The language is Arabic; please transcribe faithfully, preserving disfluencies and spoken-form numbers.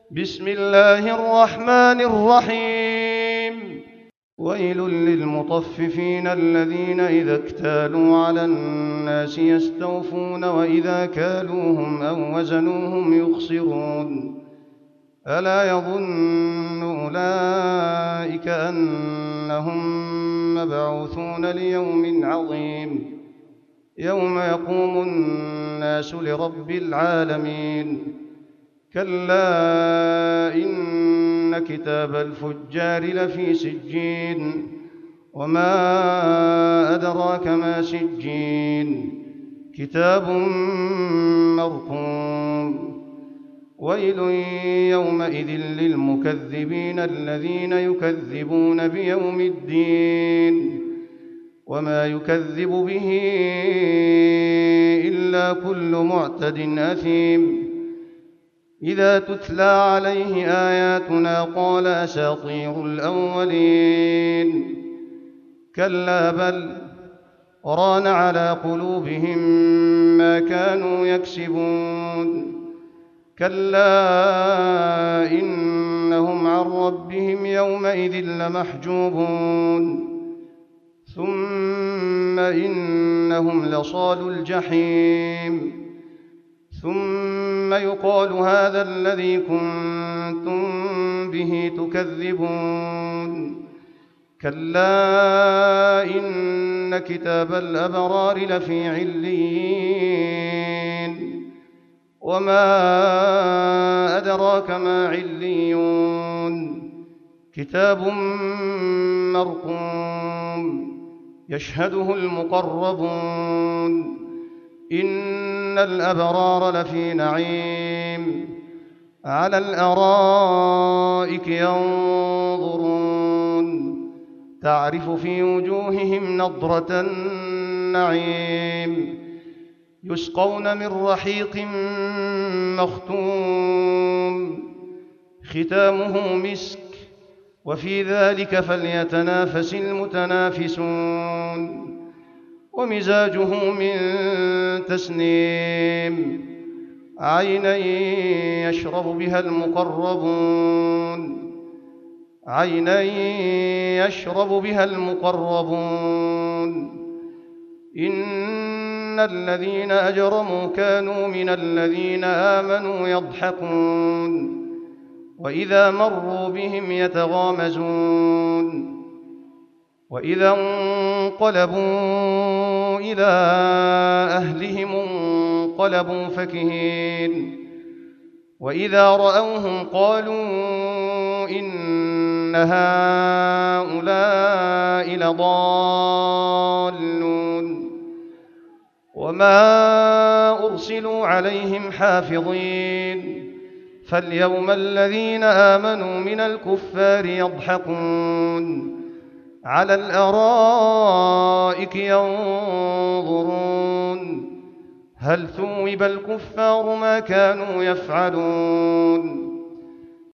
بسم الله الرحمن الرحيم. ويل للمطففين الذين إذا اكتالوا على الناس يستوفون وإذا كالوهم أو وزنوهم يخسرون. ألا يظن أولئك أنهم مبعوثون ليوم عظيم يوم يقوم الناس لرب العالمين. كلا إن كتاب الفجار لفي سجين وما أدراك ما سجين كتاب مرقوم. ويل يومئذ للمكذبين الذين يكذبون بيوم الدين وما يكذب به إلا كل معتد أثيم. إذا تتلى عليه آياتنا قال أساطير الأولين. كلا بل ران على قلوبهم ما كانوا يكسبون. كلا إنهم عن ربهم يومئذ لمحجوبون. ثم إنهم لصالو الجحيم. ثم يقال هذا الذي كنتم به تكذبون. كلا إن كتاب الأبرار لفي عليين وما أدراك ما عليون كتاب مرقوم يشهده المقربون. إن الأبرار لفي نعيم على الأرائك ينظرون تعرف في وجوههم نضرة النعيم. يسقون من رحيق مختوم ختامه مسك وفي ذلك فليتنافس المتنافسون. ومزاجه من تسنيم عينا يشرب بها المقربون عينا يشرب بها المقربون. إن الذين أجرموا كانوا من الذين آمنوا يضحكون وإذا مروا بهم يتغامزون. وإذا انقلبوا إلى أهلهم انقلبوا فكهين. وإذا رأوهم قالوا إن هؤلاء لضالون. وما أرسلوا عليهم حافظين. فاليوم الذين آمنوا من الكفار يضحكون على الأرائك ينظرون هل ثوب الكفار ما كانوا يفعلون.